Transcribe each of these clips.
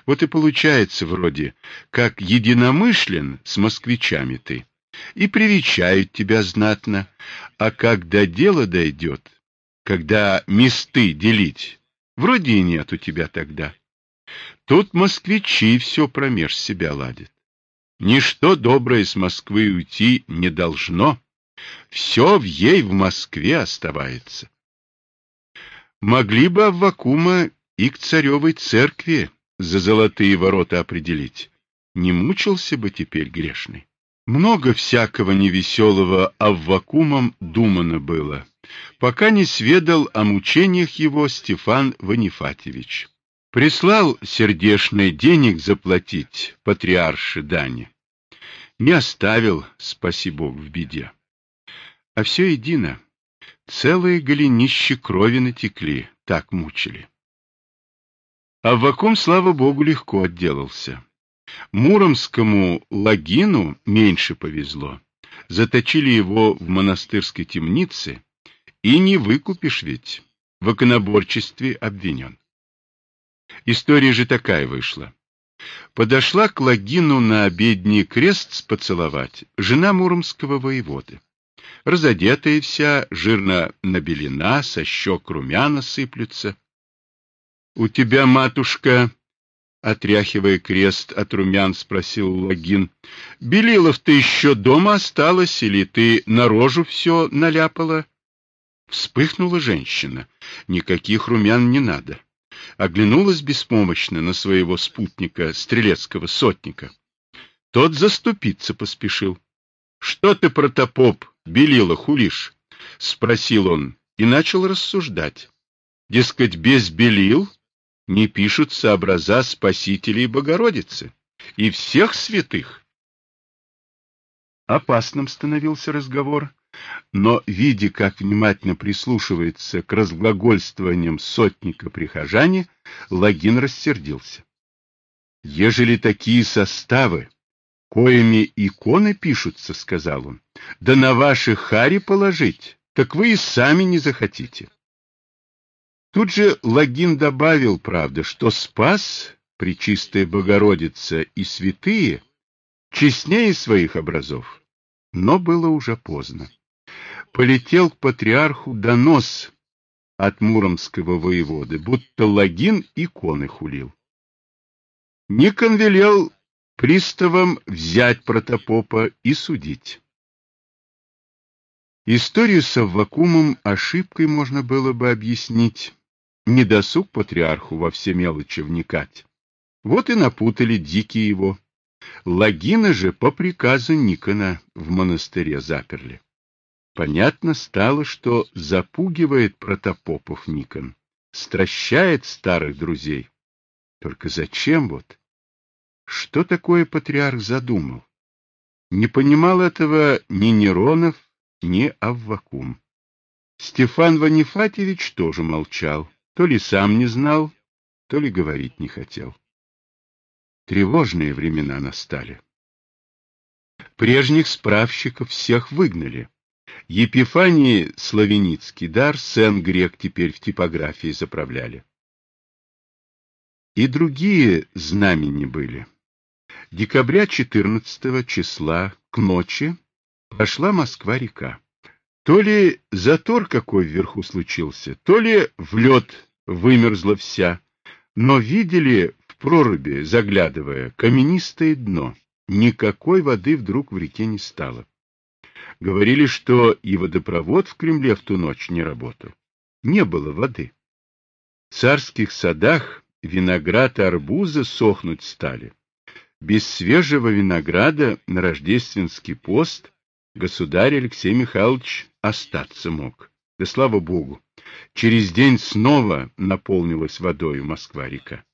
Вот и получается вроде, как единомышлен с москвичами ты, и привечают тебя знатно, а как до дела дойдет, когда месты делить, вроде и нет у тебя тогда. Тут москвичи все промеж себя ладят. Ничто доброе с Москвы уйти не должно, все в ей в Москве оставается. Могли бы Аввакума и к царевой церкви за золотые ворота определить, не мучился бы теперь грешный. Много всякого невеселого Аввакумом думано было, пока не сведал о мучениях его Стефан Ванифатьевич. Прислал сердешный денег заплатить патриарше Дане. Не оставил, спаси Бог, в беде. А все едино. Целые голенища крови натекли, так мучили. Аввакум, слава Богу, легко отделался. Муромскому Логину меньше повезло. Заточили его в монастырской темнице, и не выкупишь ведь, в иконоборчестве обвинен. История же такая вышла. Подошла к Логину на обедни крест поцеловать жена муромского воеводы. Разодетая вся, жирно набелена, со щек румяна сыплются. — У тебя, матушка, — отряхивая крест от румян, спросил Логин, — белилов-то еще дома осталось, или ты на рожу все наляпала? Вспыхнула женщина. Никаких румян не надо. Оглянулась беспомощно на своего спутника, стрелецкого сотника. Тот заступиться поспешил. — Что ты, протопоп, белила хулишь? — спросил он и начал рассуждать. Дескать, без белил не пишутся образа Спасителя и Богородицы и всех святых. Опасным становился разговор, но, видя, как внимательно прислушивается к разглагольствованиям сотника прихожане, Логин рассердился. — Ежели такие составы, коими иконы пишутся, — сказал он, — да на ваши хари положить, так вы и сами не захотите. Тут же Логин добавил, правда, что Спас, Пречистая Богородица и святые честнее своих образов, но было уже поздно. Полетел к патриарху донос от муромского воеводы, будто Логин иконы хулил. Никон велел приставам взять протопопа и судить. Историю с Аввакумом ошибкой можно было бы объяснить. Недосуг патриарху во все мелочи вникать. Вот и напутали дикие его. Логина же по приказу Никона в монастыре заперли. Понятно стало, что запугивает протопопов Никон, стращает старых друзей. Только зачем вот? Что такое патриарх задумал? Не понимал этого ни Неронов, ни Аввакум. Стефан Ванифатьевич тоже молчал, то ли сам не знал, то ли говорить не хотел. Тревожные времена настали. Прежних справщиков всех выгнали. Епифаний Славеницкий да Арсен Грек теперь в типографии заправляли. И другие знамени были. Декабря 14 числа к ночи прошла Москва-река. То ли затор какой вверху случился, то ли в лед вымерзла вся, но видели в проруби, заглядывая, каменистое дно. Никакой воды вдруг в реке не стало. Говорили, что и водопровод в Кремле в ту ночь не работал. Не было воды. В царских садах виноград и арбузы сохнуть стали. Без свежего винограда на рождественский пост государь Алексей Михайлович остаться мог. Да слава Богу, через день снова наполнилась водою Москва-река.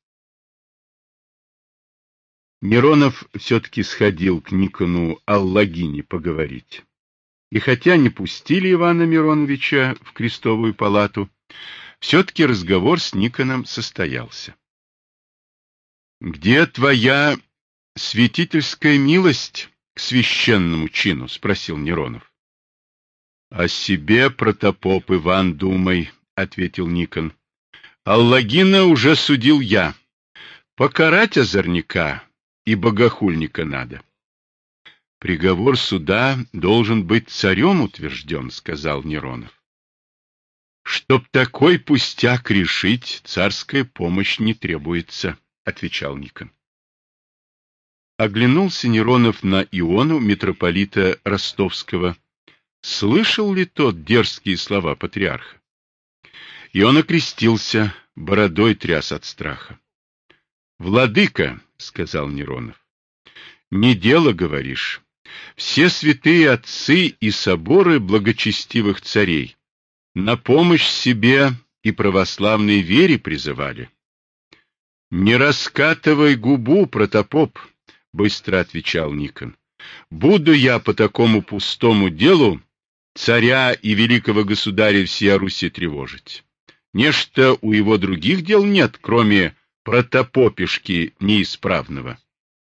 Неронов все-таки сходил к Никону о Логине поговорить. И хотя не пустили Ивана Мироновича в крестовую палату, все-таки разговор с Никоном состоялся. — Где твоя святительская милость к священному чину? — спросил Неронов. — О себе, протопоп Иван, думай, — ответил Никон. — Аллагина уже судил я. Покарать озорника и богохульника надо. Приговор суда должен быть царем утвержден, сказал Неронов. Чтоб такой пустяк решить, царская помощь не требуется, отвечал Никон. Оглянулся Неронов на Иону, митрополита Ростовского. Слышал ли тот дерзкие слова патриарха? И он окрестился, бородой тряс от страха. «Владыка», — сказал Неронов, — «не дело, говоришь. Все святые отцы и соборы благочестивых царей на помощь себе и православной вере призывали». «Не раскатывай губу, протопоп», — быстро отвечал Никон. «Буду я по такому пустому делу царя и великого государя всея Руси тревожить. Нечто у его других дел нет, кроме протопопишки неисправного».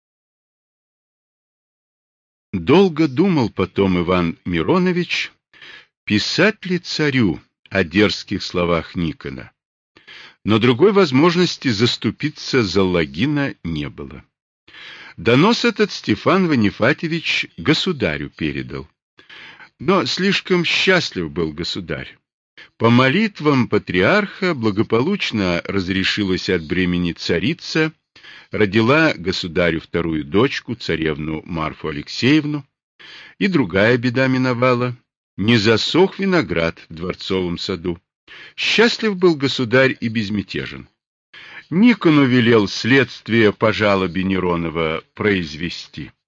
Долго думал потом Иван Миронович, писать ли царю о дерзких словах Никона, но другой возможности заступиться за Логина не было. Донос этот Стефан Ванифатьевич государю передал. Но слишком счастлив был государь. По молитвам патриарха благополучно разрешилась от бремени царица, родила государю вторую дочку, царевну Марфу Алексеевну, и другая беда миновала. Не засох виноград в дворцовом саду. Счастлив был государь и безмятежен. Никону велел следствие по жалобе Неронова произвести.